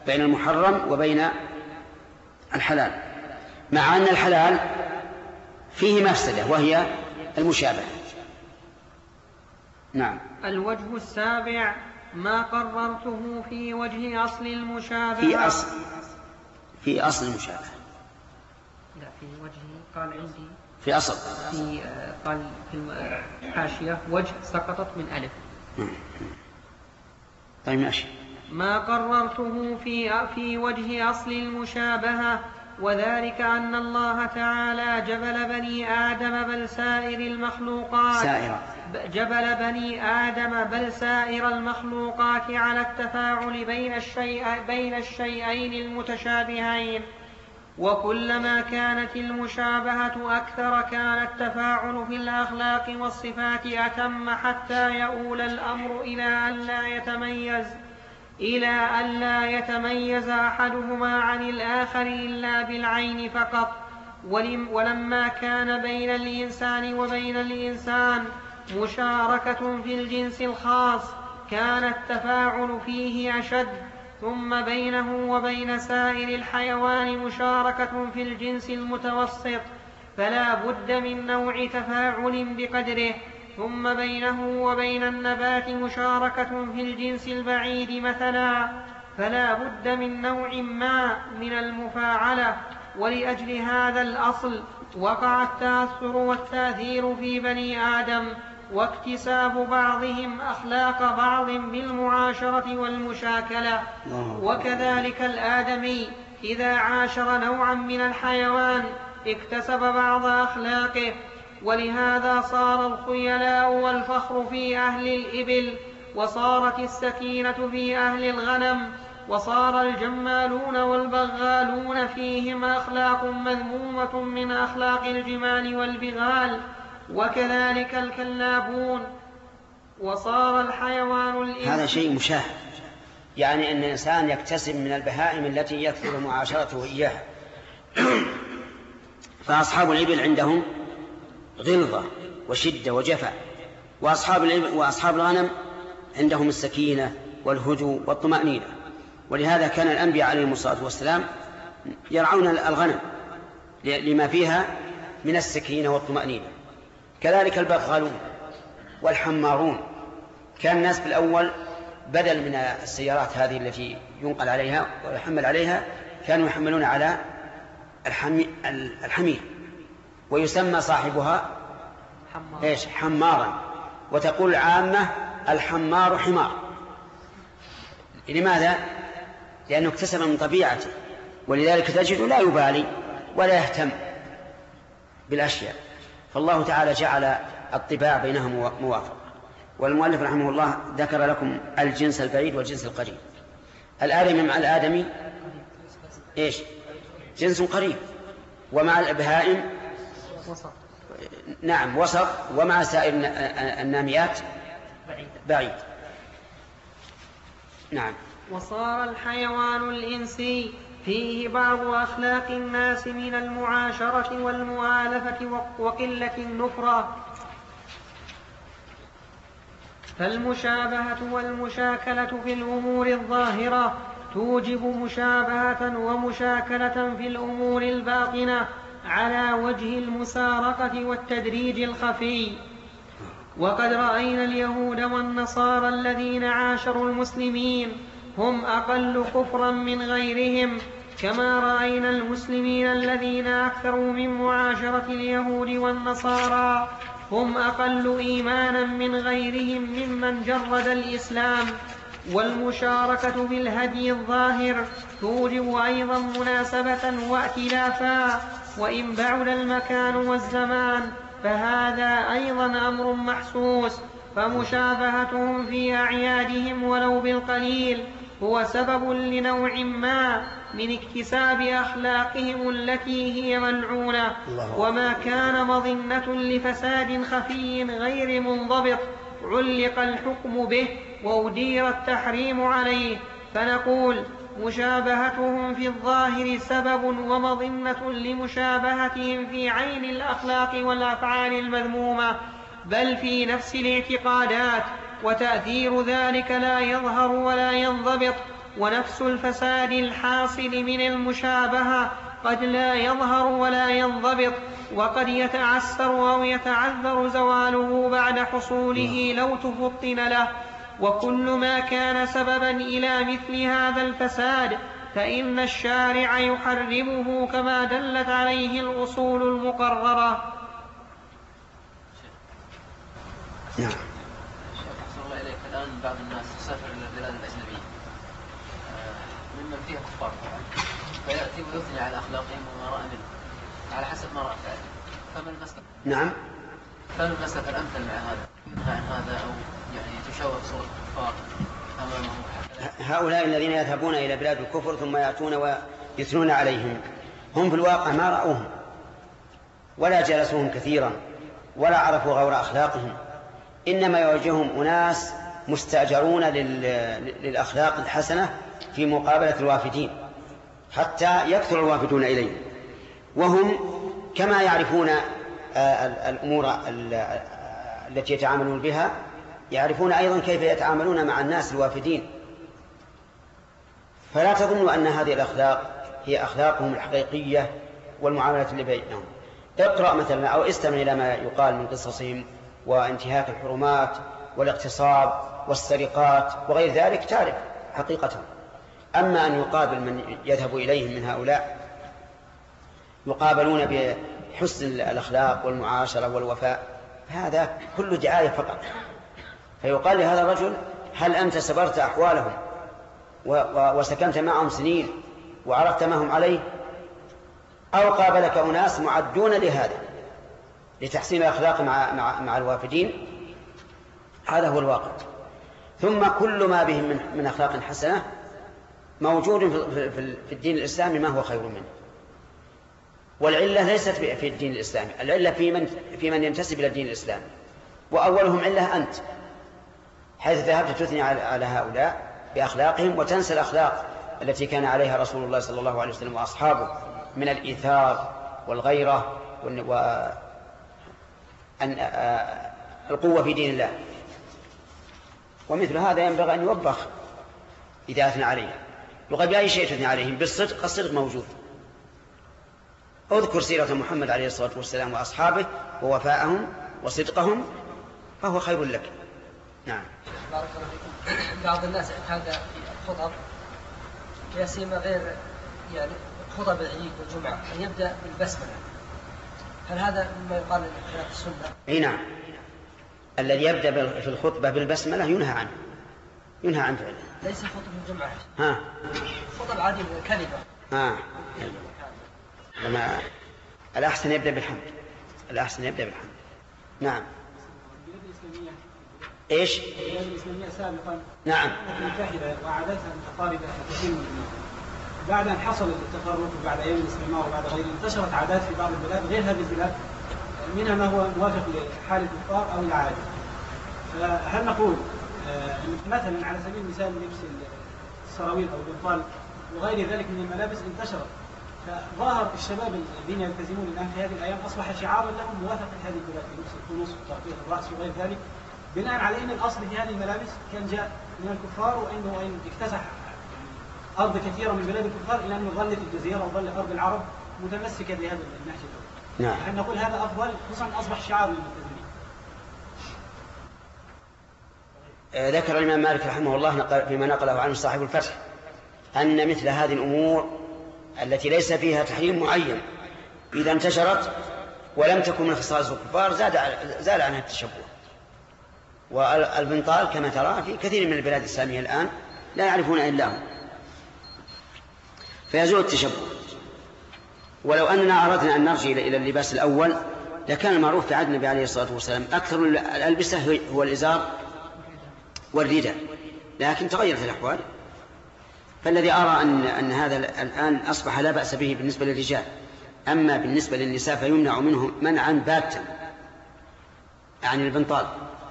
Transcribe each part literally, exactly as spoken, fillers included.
بين المحرم وبين الحلال، مع أن الحلال فيه مفسدة وهي المشابهة. نعم. الوجه السابع ما قررته في وجه أصل المشابهة. في أصل في أصل المشابهة. لا، في وجه قال عندي في أصل في قال في الحاشية وجه سقطت من ألف. طيب ماشي. ما قررته في في وجه أصل المشابهة، وذلك أن الله تعالى جبل بني آدم بل سائر المخلوقات سائر جبل بني آدم بل سائر المخلوقات على التفاعل بين الشيء بين الشيئين المتشابهين، وكلما كانت المشابهة أكثر كان التفاعل في الأخلاق والصفات أتم، حتى يؤول الأمر إلى أن لا يتميز إلى أن لا يتميز أحدهما عن الآخر إلا بالعين فقط. ولما كان بين الإنسان وبين الإنسان مشاركة في الجنس الخاص كان التفاعل فيه أشد، ثم بينه وبين سائر الحيوان مشاركة في الجنس المتوسط فلا بد من نوع تفاعل بقدره، ثم بينه وبين النبات مشاركة في الجنس البعيد مثلا فلا بد من نوع ما من المفاعلة. ولأجل هذا الأصل وقع التأثر والتأثير في بني آدم، واكتساب بعضهم أخلاق بعض بالمعاشرة والمشاكلة. وكذلك الآدمي إذا عاشر نوعا من الحيوان اكتسب بعض أخلاقه، ولهذا صار الخيلاء والفخر في أهل الإبل، وصارت السكينة في أهل الغنم، وصار الجمالون والبغالون فيهم أخلاق مذمومة من أخلاق الجمال والبغال، وكذلك الكلابون، وصار الحيوان الإنسان. هذا شيء مشاهد، يعني أن الإنسان يكتسب من البهائم التي يكثر معاشرته إياها. فأصحاب الإبل عندهم غلظة وشدة وجفاء، وأصحاب الإبل وأصحاب الغنم عندهم السكينة والهدوء والطمأنينة. ولهذا كان الأنبياء عليهم الصلاة والسلام يرعون الغنم لما فيها من السكينة والطمأنينة. كذلك البغالون والحمارون، كان الناس في الأول بدل من السيارات هذه التي ينقل عليها ويحمل عليها كانوا يحملون على الحمير، ويسمى صاحبها حمار. إيش؟ حمارا. وتقول العامة الحمار حمار. لماذا؟ لأنه اكتسب من طبيعته، ولذلك تجد لا يبالي ولا يهتم بالأشياء. فالله تعالى جعل الطباع بينهم موافقة. والمؤلف رحمه الله ذكر لكم الجنس البعيد والجنس القريب. الآدمي مع الآدمي إيش؟ جنس قريب، ومع البهائم وسط. نعم وسط، ومع سائر الناميات بعيد. بعيد. نعم. وصار الحيوان الإنسي فيه بعض أخلاق الناس من المعاشرة والمؤالفة وقلة النفرة، فالمشابهة والمشاكلة في الأمور الظاهرة توجب مشابهة ومشاكلة في الأمور الباطنة على وجه المسارقة والتدريج الخفي. وقد رأينا اليهود والنصارى الذين عاشروا المسلمين هم أقل كفرا من غيرهم، كما رأينا المسلمين الذين أكثروا من معاشرة اليهود والنصارى هم أقل إيمانا من غيرهم ممن جرد الإسلام. والمشاركة في الهدي الظاهر توجب أيضا مناسبة وائتلافا، وإن بعد المكان والزمان فهذا أيضا أمر محسوس. فمشابهتهم في أعيادهم ولو بالقليل هو سبب لنوع ما من اكتساب أخلاقهم التي هي ملعونة، وما كان مظنة لفساد خفي غير منضبط علق الحكم به وأدير التحريم عليه. فنقول مشابهتهم في الظاهر سبب ومظنة لمشابهتهم في عين الأخلاق والأفعال المذمومة، بل في نفس الاعتقادات وتأثير ذلك لا يظهر ولا ينضبط. ونفس الفساد الحاصل من المشابهة قد لا يظهر ولا ينضبط، وقد يتعسر أو يتعذر زواله بعد حصوله لو تفطن له. وكل ما كان سببا إلى مثل هذا الفساد فإن الشارع يحرمه كما دلت عليه الأصول المقررة. نعم. أحسن الله إليك. الآن بعض الناس يسافر إلى البلاد الأجنبية ممن فيها كفار طبعا، فيأتي ويثني على أخلاقهم وما رأى منه على حسب ما رأى فعله. فما المسلك؟ نعم. فما المسلك الأمثل مع هذا؟ ينهى عن هذا أو يعني تشوه صورة الكفار أمامه؟ هؤلاء الذين يذهبون إلى بلاد الكفر ثم يأتون ويثنون عليهم هم في الواقع ما رأوهم ولا جلسوهم كثيرا ولا عرفوا غور أخلاقهم، إنما يواجههم أناس مستأجرون للأخلاق الحسنة في مقابلة الوافدين حتى يكثر الوافدون إليه، وهم كما يعرفون الأمور التي يتعاملون بها يعرفون أيضا كيف يتعاملون مع الناس الوافدين. فلا تظنوا أن هذه الأخلاق هي أخلاقهم الحقيقية والمعاملة اللي بينهم. اقرأ مثلا أو استمع إلى ما يقال من قصصهم وانتهاك الحرمات والاغتصاب والسرقات وغير ذلك تعرف حقيقتهم. أما أن يقابل من يذهب إليهم من هؤلاء يقابلون بحسن الأخلاق والمعاشرة والوفاء، هذا كله دعاية فقط. فيقال لهذا الرجل هل أنت سبرت أحوالهم وسكنت معهم سنين وعرفت ما هم عليه، أو قابلك أناس معدون لهذا لتحسين الأخلاق مع, مع, مع الوافدين؟ هذا هو الواقع. ثم كل ما بهم من, من أخلاق حسنة موجود في, في, في الدين الإسلامي ما هو خير منه. والعلة ليست في الدين الإسلامي، العلة في من, في من ينتسب إلى الدين الإسلامي، وأولهم علة أنت، حيث ذهبت تثني على هؤلاء بأخلاقهم وتنسى الأخلاق التي كان عليها رسول الله صلى الله عليه وسلم وأصحابه من الإيثار والغيرة والقوة في دين الله. ومثل هذا ينبغي أن يوبخ إذا أثنى عليه. وقد بأي شيء تثني عليهم بالصدق، الصدق موجود. اذكر سيرة محمد عليه الصلاة والسلام وأصحابه ووفاءهم وصدقهم فهو خير لك. نعم. بارك الله فيكم. بعض الناس اعتاد الخطب لا سيما غير يعني خطب العيد والجمعة أن يبدأ بالبسملة، هل هذا مما يقال من خلاف السنة؟ أي نعم. الذي يبدأ في الخطبة بالبسملة ينهى عنه، ينهى عن فعله. ليس خطب الجمعة. ها. خطب عادي كلمة. ها. لما الأحسن يبدأ بالحمد، الأحسن يبدأ بالحمد. نعم. إيش؟ البلاد الإسلامية سابقا نعم متحدة وعادتها متقاربة كثير من البلاد. بعد أن حصل التفرق وبعد أيام الاستعمار وبعد غيره انتشرت عادات في بعض البلاد غير هذه البلاد، منها ما هو موافق لحال الكفار أو العادة. فهل نقول مثلا على سبيل المثال لبس السراويل أو البنطال وغير ذلك من الملابس انتشرت، فظاهر الشباب الذين يلتزمون الآن في هذه الأيام أصبح شعارا لهم موافقة هذه البلاد في لبس الخنوص وتغطية الرأس وغير ذلك، بناء على أن الأصل في هذه الملابس كان جاء من الكفار، وأنه أن اكتسح أرض كثيرة من بلاد الكفار إلى أن ظلت الجزيرة وظل أرض العرب متمسكة بهذا النهج. نعم. هل نقول هذا أفضل خصوصا أصبح شعار للملتزمين؟ ذكر الإمام مالك رحمه الله فيما نقله عنه صاحب الفتح أن مثل هذه الأمور التي ليس فيها تحريم معين إذا انتشرت ولم تكن من خصائص الكفار زاد زال عنها التشبه. والبنطال كما ترى في كثير من البلاد الإسلامية الآن لا يعرفون إلا هم، فيزول التشبه. ولو أننا أردنا أن نرجع إلى اللباس الأول لكان المعروف في عهد النبي عليه الصلاة والسلام أكثر الألبسة هو الإزار والرداء، لكن تغيرت الأحوال. فالذي أرى أن, أن هذا الآن أصبح لا بأس به بالنسبة للرجال، أما بالنسبة للنساء فيمنع منه منعا باتا عن البنطال.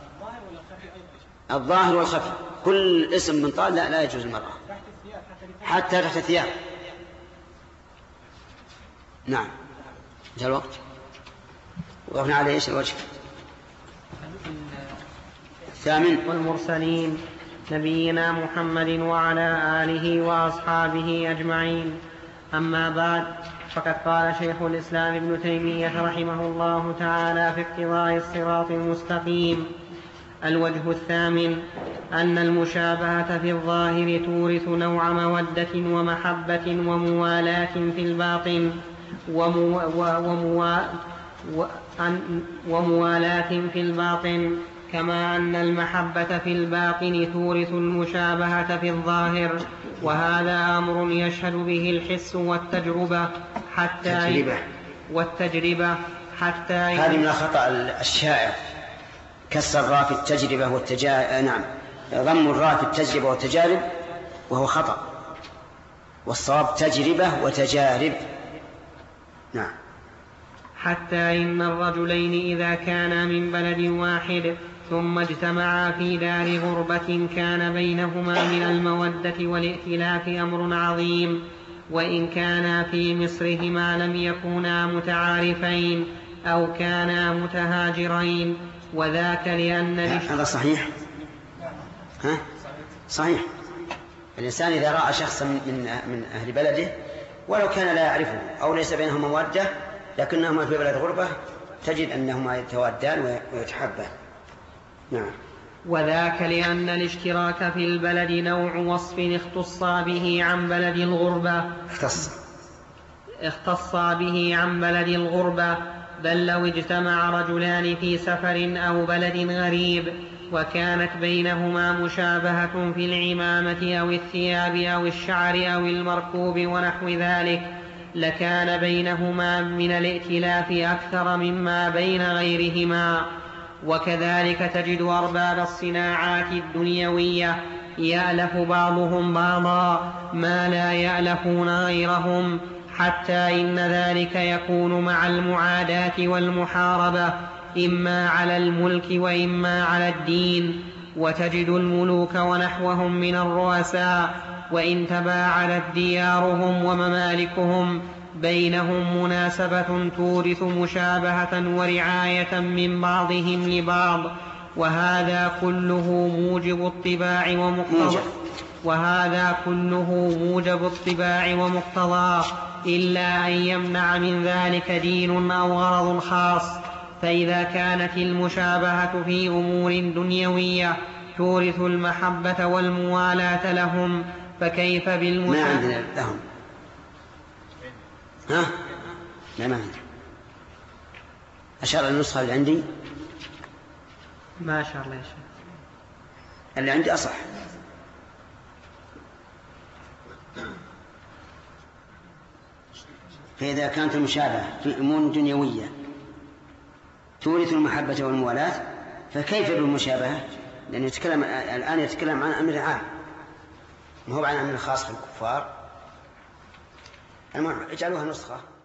الظاهر والخفي كل اسم بنطال لا, لا يجوز المرأة حتى تحت الثياب. نعم. جاء الوقت وقفنا على إيش الوجه؟ الثامن والمرسلين نبينا محمد وعلى آله وأصحابه أجمعين. أما بعد، فقد قال شيخ الإسلام ابن تيمية رحمه الله تعالى في اقتضاء الصراط المستقيم: الوجه الثامن أن المشابهة في الظاهر تورث نوع مودة ومحبة وموالاة في الباطن ومو ومو وموالاة في الباطن، كما أن المحبة في الباطن تورث المشابهة في الظاهر، وهذا أمر يشهد به الحس والتجربة حتى تجربة. والتجربة حتى هذه من الخطأ الشائع، كسر الراء في التجربة والتجارب، نعم، ضم الراء في التجربة والتجارب وهو خطأ، والصواب تجربة وتجارب. نعم. حتى إن الرجلين إذا كانا من بلد واحد ثم اجتمعا في دار غربة كان بينهما من المودة والائتلاف أمر عظيم، وإن كانا في مصرهما لم يكونا متعارفين أو كانا متهاجرين، وذاك لأن هذا صحيح. ها؟ صحيح. الإنسان إذا رأى شخصا من من أهل بلده ولو كان لا يعرفه أو ليس بينهما مودة لكنهما في بلد غربة تجد أنهما يتوادان ويتحبان. نعم. وذاك لأن الاشتراك في البلد نوع وصف اختص به عن بلد الغربة اختص اختص به عن بلد الغربة بل لو اجتمع رجلان في سفر أو بلد غريب وكانت بينهما مشابهة في العمامة أو الثياب أو الشعر أو المركوب ونحو ذلك لكان بينهما من الائتلاف أكثر مما بين غيرهما. وكذلك تجد أرباب الصناعات الدنيوية يألف بعضهم بعضا ما لا يألفون غيرهم، حتى إن ذلك يكون مع المعاداة والمحاربة إما على الملك وإما على الدين. وتجد الملوك ونحوهم من الرؤساء وإن تباعدت ديارهم وممالكهم بينهم مناسبة تورث مشابهة ورعاية من بعضهم لبعض، وهذا كله موجب الطباع ومقتضى وهذا كله موجب الطباع ومقتضاه، إلا أن يمنع من ذلك دين أو غرض خاص. فإذا كانت المشابهة في أمور دنيوية تورث المحبة والموالاة لهم، فكيف بالمشابهة؟ ما عندنا لهم. ها؟ لا ما عندي. أشار النسخة اللي عندي ما شاء الله يا شيخ، اللي عندي أصح. فإذا كانت المشابهة في أمور دنيوية تورث المحبة والموالاة فكيف بالمشابهة؟ لأنه يتكلم الآن يتكلم عن أمر عام ما هو عن أمر خاص في الكفار. المهم اجعلوها نسخة.